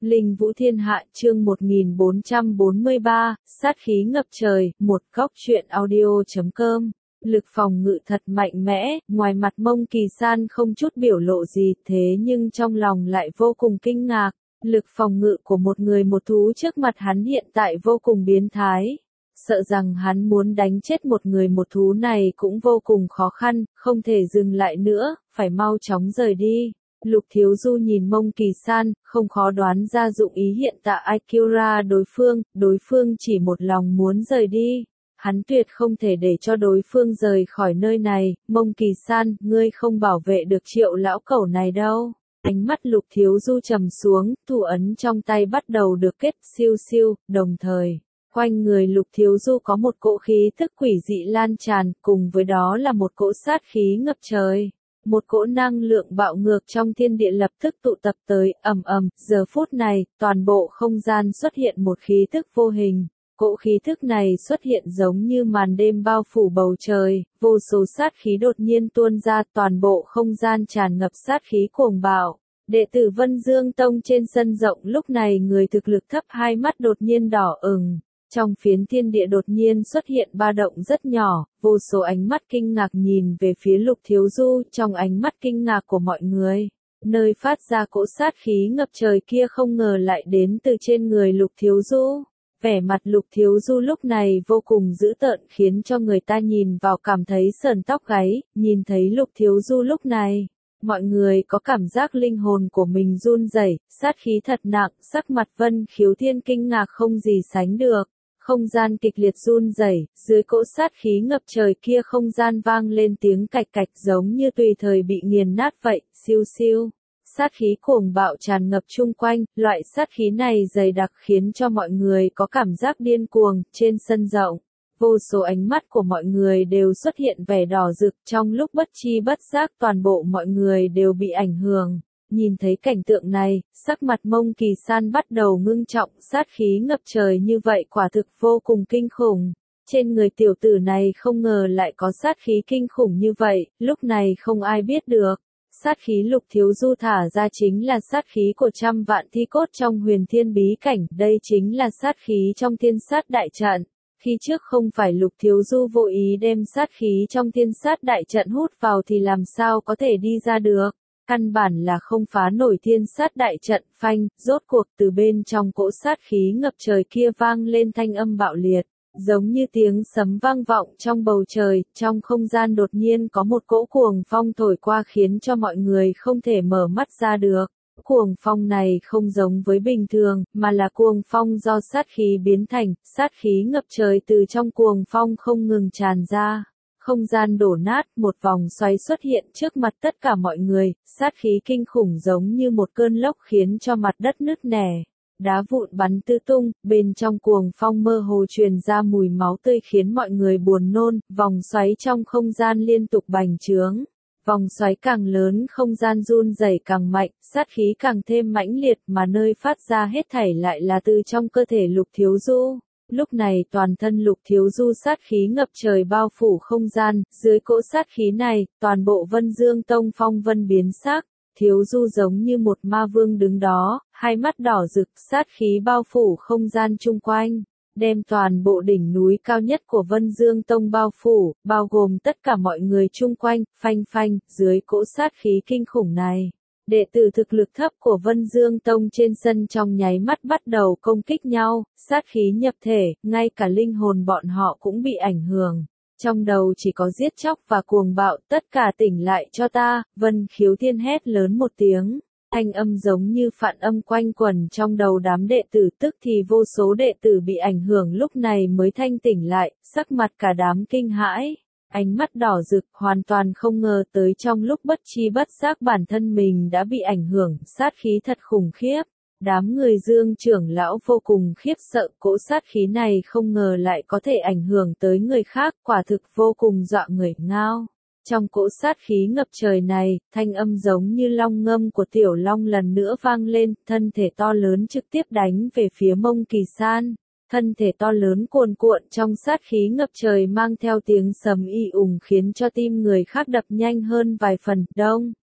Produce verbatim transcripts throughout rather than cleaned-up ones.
Linh Vũ Thiên Hạ chương một nghìn bốn trăm bốn mươi ba, sát khí ngập trời, một góc truyện audio.com. Lực phòng ngự thật mạnh mẽ, ngoài mặt Mông Kỳ San không chút biểu lộ gì, thế nhưng trong lòng lại vô cùng kinh ngạc. Lực phòng ngự của một người một thú trước mặt hắn hiện tại vô cùng biến thái. Sợ rằng hắn muốn đánh chết một người một thú này cũng vô cùng khó khăn, không thể dừng lại nữa, phải mau chóng rời đi. Lục Thiếu Du nhìn Mông Kỳ San, không khó đoán ra dụng ý hiện tại Akira đối phương, đối phương chỉ một lòng muốn rời đi. Hắn tuyệt không thể để cho đối phương rời khỏi nơi này. Mông Kỳ San, ngươi không bảo vệ được Triệu lão cẩu này đâu. Ánh mắt Lục Thiếu Du trầm xuống, thủ ấn trong tay bắt đầu được kết siêu siêu, đồng thời, quanh người Lục Thiếu Du có một cỗ khí tức quỷ dị lan tràn, cùng với đó là một cỗ sát khí ngập trời. Một cỗ năng lượng bạo ngược trong thiên địa lập tức tụ tập tới, ầm ầm, giờ phút này, toàn bộ không gian xuất hiện một khí thức vô hình. Cỗ khí thức này xuất hiện giống như màn đêm bao phủ bầu trời, vô số sát khí đột nhiên tuôn ra, toàn bộ không gian tràn ngập sát khí cuồng bạo. Đệ tử Vân Dương Tông trên sân rộng lúc này người thực lực thấp hai mắt đột nhiên đỏ ửng. Trong phiến thiên địa đột nhiên xuất hiện ba động rất nhỏ, vô số ánh mắt kinh ngạc nhìn về phía Lục Thiếu Du, trong ánh mắt kinh ngạc của mọi người. Nơi phát ra cỗ sát khí ngập trời kia không ngờ lại đến từ trên người Lục Thiếu Du. Vẻ mặt Lục Thiếu Du lúc này vô cùng dữ tợn khiến cho người ta nhìn vào cảm thấy sởn tóc gáy, nhìn thấy Lục Thiếu Du lúc này. Mọi người có cảm giác linh hồn của mình run rẩy, sát khí thật nặng, sắc mặt Vân Khiếu Thiên kinh ngạc không gì sánh được. Không gian kịch liệt run rẩy, dưới cỗ sát khí ngập trời kia không gian vang lên tiếng cạch cạch giống như tùy thời bị nghiền nát vậy, siêu siêu. Sát khí cuồng bạo tràn ngập chung quanh, loại sát khí này dày đặc khiến cho mọi người có cảm giác điên cuồng, trên sân rộng. Vô số ánh mắt của mọi người đều xuất hiện vẻ đỏ rực, trong lúc bất chi bất giác toàn bộ mọi người đều bị ảnh hưởng. Nhìn thấy cảnh tượng này, sắc mặt Mông Kỳ San bắt đầu ngưng trọng, sát khí ngập trời như vậy quả thực vô cùng kinh khủng. Trên người tiểu tử này không ngờ lại có sát khí kinh khủng như vậy, lúc này không ai biết được. Sát khí Lục Thiếu Du thả ra chính là sát khí của trăm vạn thi cốt trong huyền thiên bí cảnh, đây chính là sát khí trong thiên sát đại trận. Khi trước không phải Lục Thiếu Du vô ý đem sát khí trong thiên sát đại trận hút vào thì làm sao có thể đi ra được. Căn bản là không phá nổi thiên sát đại trận, phanh, rốt cuộc từ bên trong cỗ sát khí ngập trời kia vang lên thanh âm bạo liệt, giống như tiếng sấm vang vọng trong bầu trời, trong không gian đột nhiên có một cỗ cuồng phong thổi qua khiến cho mọi người không thể mở mắt ra được. Cuồng phong này không giống với bình thường, mà là cuồng phong do sát khí biến thành, sát khí ngập trời từ trong cuồng phong không ngừng tràn ra. Không gian đổ nát, một vòng xoáy xuất hiện trước mặt tất cả mọi người, sát khí kinh khủng giống như một cơn lốc khiến cho mặt đất nứt nẻ. Đá vụn bắn tứ tung, bên trong cuồng phong mơ hồ truyền ra mùi máu tươi khiến mọi người buồn nôn, vòng xoáy trong không gian liên tục bành trướng. Vòng xoáy càng lớn không gian run rẩy càng mạnh, sát khí càng thêm mãnh liệt mà nơi phát ra hết thảy lại là từ trong cơ thể Lục Thiếu Du. Lúc này toàn thân Lục Thiếu Du sát khí ngập trời bao phủ không gian, dưới cỗ sát khí này, toàn bộ Vân Dương Tông phong vân biến sắc, Thiếu Du giống như một ma vương đứng đó, hai mắt đỏ rực, sát khí bao phủ không gian chung quanh, đem toàn bộ đỉnh núi cao nhất của Vân Dương Tông bao phủ, bao gồm tất cả mọi người chung quanh, phanh phanh, dưới cỗ sát khí kinh khủng này. Đệ tử thực lực thấp của Vân Dương Tông trên sân trong nháy mắt bắt đầu công kích nhau, sát khí nhập thể, ngay cả linh hồn bọn họ cũng bị ảnh hưởng. Trong đầu chỉ có giết chóc và cuồng bạo, tất cả tỉnh lại cho ta, Vân Khiếu Thiên hét lớn một tiếng. Thanh âm giống như phản âm quanh quẩn trong đầu đám đệ tử, tức thì vô số đệ tử bị ảnh hưởng lúc này mới thanh tỉnh lại, sắc mặt cả đám kinh hãi. Ánh mắt đỏ rực, hoàn toàn không ngờ tới trong lúc bất chi bất giác bản thân mình đã bị ảnh hưởng, sát khí thật khủng khiếp. Đám người Dương trưởng lão vô cùng khiếp sợ, cỗ sát khí này không ngờ lại có thể ảnh hưởng tới người khác, quả thực vô cùng dọa người ngao. Trong cỗ sát khí ngập trời này, thanh âm giống như long ngâm của tiểu long lần nữa vang lên, thân thể to lớn trực tiếp đánh về phía Mông Kỳ San. Thân thể to lớn cuồn cuộn trong sát khí ngập trời mang theo tiếng sấm y ùng khiến cho tim người khác đập nhanh hơn vài phần, đông.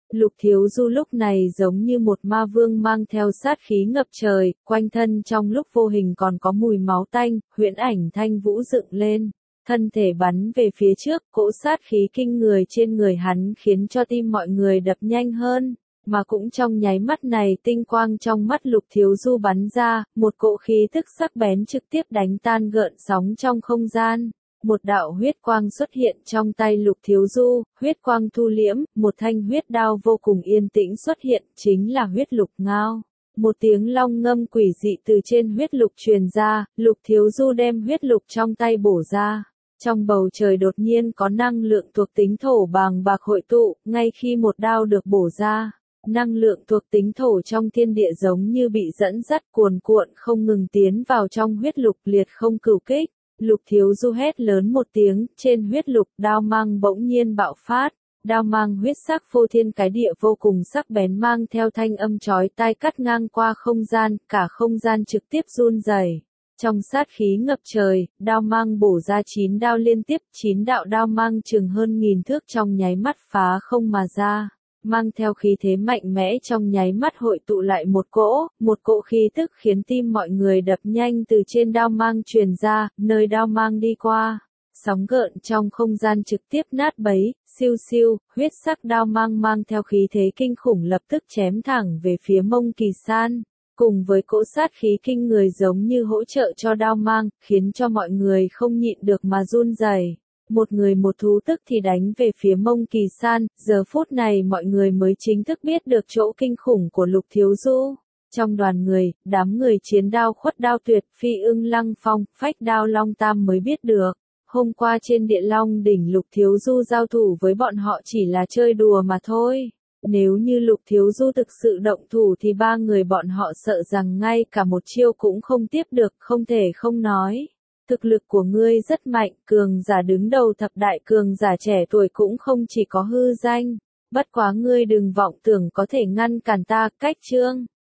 Lục Thiếu Du lúc này giống như một ma vương mang theo sát khí ngập trời, quanh thân trong lúc vô hình còn có mùi máu tanh, huyễn ảnh thanh vũ dựng lên. Thân thể bắn về phía trước, cỗ sát khí kinh người trên người hắn khiến cho tim mọi người đập nhanh hơn. Mà cũng trong nháy mắt này tinh quang trong mắt Lục Thiếu Du bắn ra, một cỗ khí tức sắc bén trực tiếp đánh tan gợn sóng trong không gian. Một đạo huyết quang xuất hiện trong tay Lục Thiếu Du, huyết quang thu liễm, một thanh huyết đao vô cùng yên tĩnh xuất hiện, chính là huyết lục ngao. Một tiếng long ngâm quỷ dị từ trên huyết lục truyền ra, Lục Thiếu Du đem huyết lục trong tay bổ ra. Trong bầu trời đột nhiên có năng lượng thuộc tính thổ bàng bạc hội tụ, ngay khi một đao được bổ ra. Năng lượng thuộc tính thổ trong thiên địa giống như bị dẫn dắt cuồn cuộn không ngừng tiến vào trong huyết lục liệt không cửu kích. Lục Thiếu Du hét lớn một tiếng, trên huyết lục đao mang bỗng nhiên bạo phát. Đao mang huyết sắc phô thiên cái địa vô cùng sắc bén mang theo thanh âm chói tai cắt ngang qua không gian, cả không gian trực tiếp run rẩy. Trong sát khí ngập trời, đao mang bổ ra chín đao liên tiếp, chín đạo đao mang chừng hơn nghìn thước trong nháy mắt phá không mà ra. Mang theo khí thế mạnh mẽ trong nháy mắt hội tụ lại một cỗ, một cỗ khí tức khiến tim mọi người đập nhanh từ trên đao mang truyền ra, nơi đao mang đi qua. Sóng gợn trong không gian trực tiếp nát bấy, siêu siêu, huyết sắc đao mang mang theo khí thế kinh khủng lập tức chém thẳng về phía Mông Kỳ San. Cùng với cỗ sát khí kinh người giống như hỗ trợ cho đao mang, khiến cho mọi người không nhịn được mà run rẩy. Một người một thú tức thì đánh về phía Mông Kỳ San, giờ phút này mọi người mới chính thức biết được chỗ kinh khủng của Lục Thiếu Du. Trong đoàn người, đám người chiến đao khuất đao tuyệt, phi ưng lăng phong, phách đao long tam mới biết được. Hôm qua trên địa long đỉnh Lục Thiếu Du giao thủ với bọn họ chỉ là chơi đùa mà thôi. Nếu như Lục Thiếu Du thực sự động thủ thì ba người bọn họ sợ rằng ngay cả một chiêu cũng không tiếp được, không thể không nói. Thực lực của ngươi rất mạnh, cường giả đứng đầu thập đại cường giả trẻ tuổi cũng không chỉ có hư danh. Bất quá ngươi đừng vọng tưởng có thể ngăn cản ta, cách chương.